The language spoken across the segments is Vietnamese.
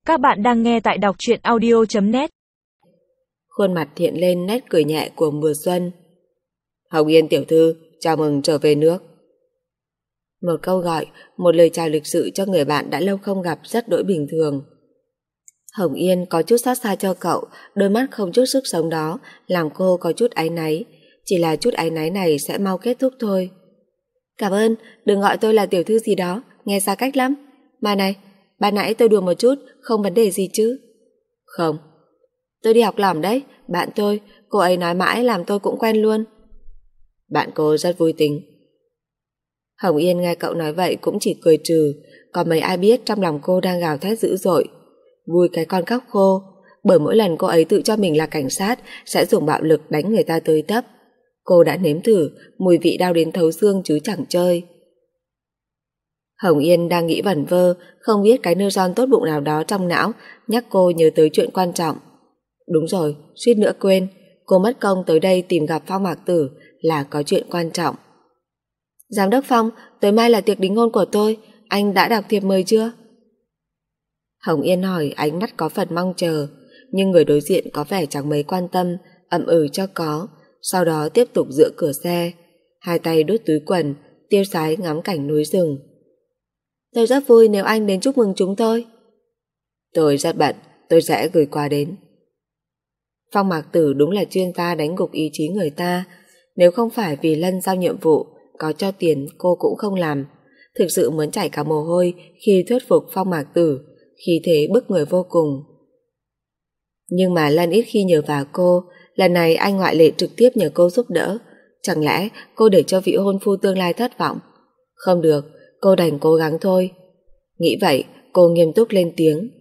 Các bạn đang nghe tại đọc truyện audio.net. Khuôn mặt hiện lên nét cười nhẹ của mùa xuân. Hồng Yên tiểu thư, chào mừng trở về nước. Một câu gọi, một lời chào lịch sự cho người bạn đã lâu không gặp rất đỗi bình thường. Hồng Yên có chút xót xa cho cậu, đôi mắt không chút sức sống đó làm cô có chút áy náy. Chỉ là chút áy náy này sẽ mau kết thúc thôi. Cảm ơn, đừng gọi tôi là tiểu thư gì đó, nghe xa cách lắm. Mà này, ban nãy tôi đùa một chút, không vấn đề gì chứ? Không. Tôi đi học lỏm đấy, bạn tôi, cô ấy nói mãi làm tôi cũng quen luôn. Bạn cô rất vui tính. Hồng Yên nghe cậu nói vậy cũng chỉ cười trừ, còn mấy ai biết trong lòng cô đang gào thét dữ dội. Vui cái con cóc khô, bởi mỗi lần cô ấy tự cho mình là cảnh sát sẽ dùng bạo lực đánh người ta tới tấp. Cô đã nếm thử mùi vị đau đến thấu xương chứ chẳng chơi. Hồng Yên đang nghĩ vẩn vơ, không biết cái neuron tốt bụng nào đó trong não nhắc cô nhớ tới chuyện quan trọng. Đúng rồi, suýt nữa quên, cô mất công tới đây tìm gặp Phong Mạc Tử là có chuyện quan trọng. Giám đốc Phong, tối mai là tiệc đính hôn của tôi, anh đã đọc thiệp mời chưa? Hồng Yên hỏi, ánh mắt có phần mong chờ, nhưng người đối diện có vẻ chẳng mấy quan tâm, ậm ừ cho có, sau đó tiếp tục dựa cửa xe, hai tay đút túi quần, tiêu sái ngắm cảnh núi rừng. Tôi rất vui nếu anh đến chúc mừng chúng tôi. Tôi rất bận, tôi sẽ gửi quà đến. Phong Mạc Tử đúng là chuyên gia đánh gục ý chí người ta. Nếu không phải vì Lân giao nhiệm vụ, có cho tiền cô cũng không làm. Thực sự muốn chảy cả mồ hôi khi thuyết phục Phong Mạc Tử, khí thế bức người vô cùng. Nhưng mà Lân ít khi nhờ vào cô, lần này anh ngoại lệ trực tiếp nhờ cô giúp đỡ. Chẳng lẽ cô để cho vị hôn phu tương lai thất vọng? Không được, cô đành cố gắng thôi. Nghĩ vậy, cô nghiêm túc lên tiếng.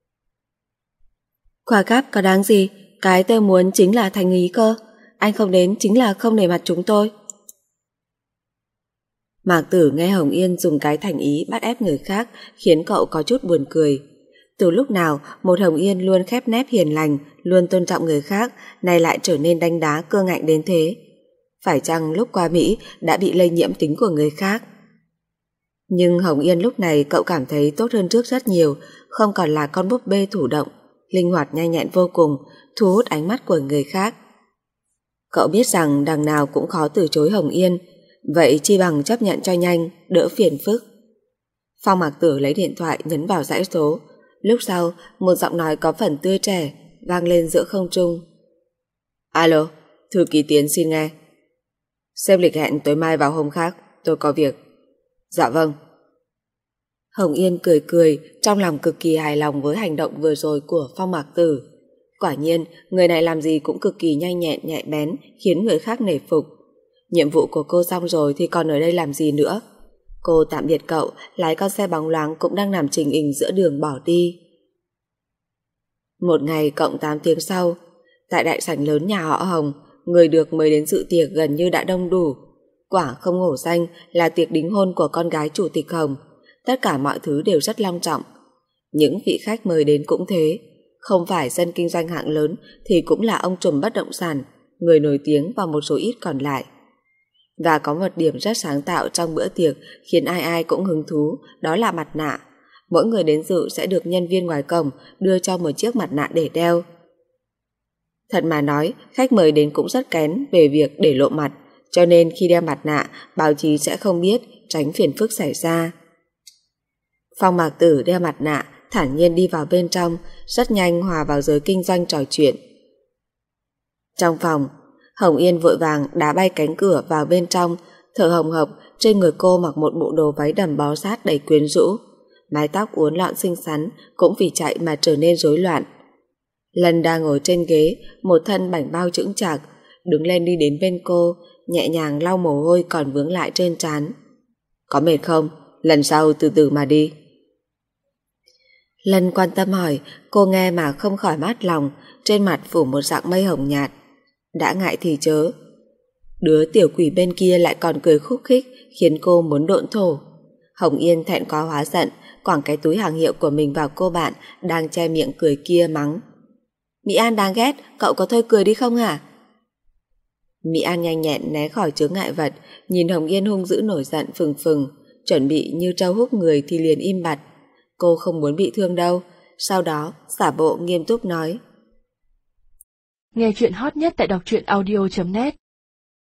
Quà cáp có đáng gì? Cái tôi muốn chính là thành ý cơ. Anh không đến chính là không nể mặt chúng tôi. Mạc Tử nghe Hồng Yên dùng cái thành ý bắt ép người khác khiến cậu có chút buồn cười. Từ lúc nào một Hồng Yên luôn khép nép hiền lành, luôn tôn trọng người khác, nay lại trở nên đanh đá cương ngạnh đến thế? Phải chăng lúc qua Mỹ đã bị lây nhiễm tính của người khác? Nhưng Hồng Yên lúc này cậu cảm thấy tốt hơn trước rất nhiều, không còn là con búp bê thủ động, linh hoạt nhanh nhẹn vô cùng, thu hút ánh mắt của người khác. Cậu biết rằng đằng nào cũng khó từ chối Hồng Yên, vậy chi bằng chấp nhận cho nhanh, đỡ phiền phức. Phong Mạc Tử lấy điện thoại nhấn vào dãy số, lúc sau một giọng nói có phần tươi trẻ vang lên giữa không trung. Alo, thư ký Tiến xin nghe. Xếp lịch hẹn tối mai vào hôm khác, tôi có việc. Dạ vâng. Hồng Yên cười cười, trong lòng cực kỳ hài lòng với hành động vừa rồi của Phong Mạc Tử. Quả nhiên, người này làm gì cũng cực kỳ nhanh nhẹn, nhạy bén, khiến người khác nể phục. Nhiệm vụ của cô xong rồi thì còn ở đây làm gì nữa? Cô tạm biệt cậu, lái con xe bóng loáng cũng đang nằm chình ình giữa đường bỏ đi. Một ngày cộng 8 tiếng sau, tại đại sảnh lớn nhà họ Hồng, người được mời đến dự tiệc gần như đã đông đủ. Quả không hổ danh là tiệc đính hôn của con gái chủ tịch Hồng. Tất cả mọi thứ đều rất long trọng. Những vị khách mời đến cũng thế, không phải dân kinh doanh hạng lớn thì cũng là ông trùm bất động sản, người nổi tiếng và một số ít còn lại. Và có một điểm rất sáng tạo trong bữa tiệc khiến ai ai cũng hứng thú, đó là mặt nạ. Mỗi người đến dự sẽ được nhân viên ngoài cổng đưa cho một chiếc mặt nạ để đeo. Thật mà nói, khách mời đến cũng rất kén về việc để lộ mặt, cho nên khi đeo mặt nạ, báo chí sẽ không biết, tránh phiền phức xảy ra. Phong Mạc Tử đeo mặt nạ, thản nhiên đi vào bên trong, rất nhanh hòa vào giới kinh doanh trò chuyện. Trong phòng, Hồng Yên vội vàng đá bay cánh cửa vào bên trong, thở hồng hộc, trên người cô mặc một bộ đồ váy đầm bó sát đầy quyến rũ. Mái tóc uốn lọn xinh xắn cũng vì chạy mà trở nên rối loạn. Lân đang ngồi trên ghế, một thân bảnh bao chững chạc, đứng lên đi đến bên cô, nhẹ nhàng lau mồ hôi còn vướng lại trên trán. Có mệt không? Lần sau từ từ mà đi. Lân quan tâm hỏi, cô nghe mà không khỏi mát lòng, trên mặt phủ một dạng mây hồng nhạt. Đã ngại thì chớ. Đứa tiểu quỷ bên kia lại còn cười khúc khích, khiến cô muốn độn thổ. Hồng Yên thẹn quá hóa giận, quẳng cái túi hàng hiệu của mình vào cô bạn đang che miệng cười kia mắng. Mỹ An đáng ghét, cậu có thôi cười đi không hả? Mỹ An nhanh nhẹn né khỏi chướng ngại vật, nhìn Hồng Yên hung dữ nổi giận phừng phừng, chuẩn bị như trâu húc người thì liền im bặt. Cô không muốn bị thương đâu, sau đó giả bộ nghiêm túc nói. Nghe chuyện hot nhất tại đọc truyện audio.net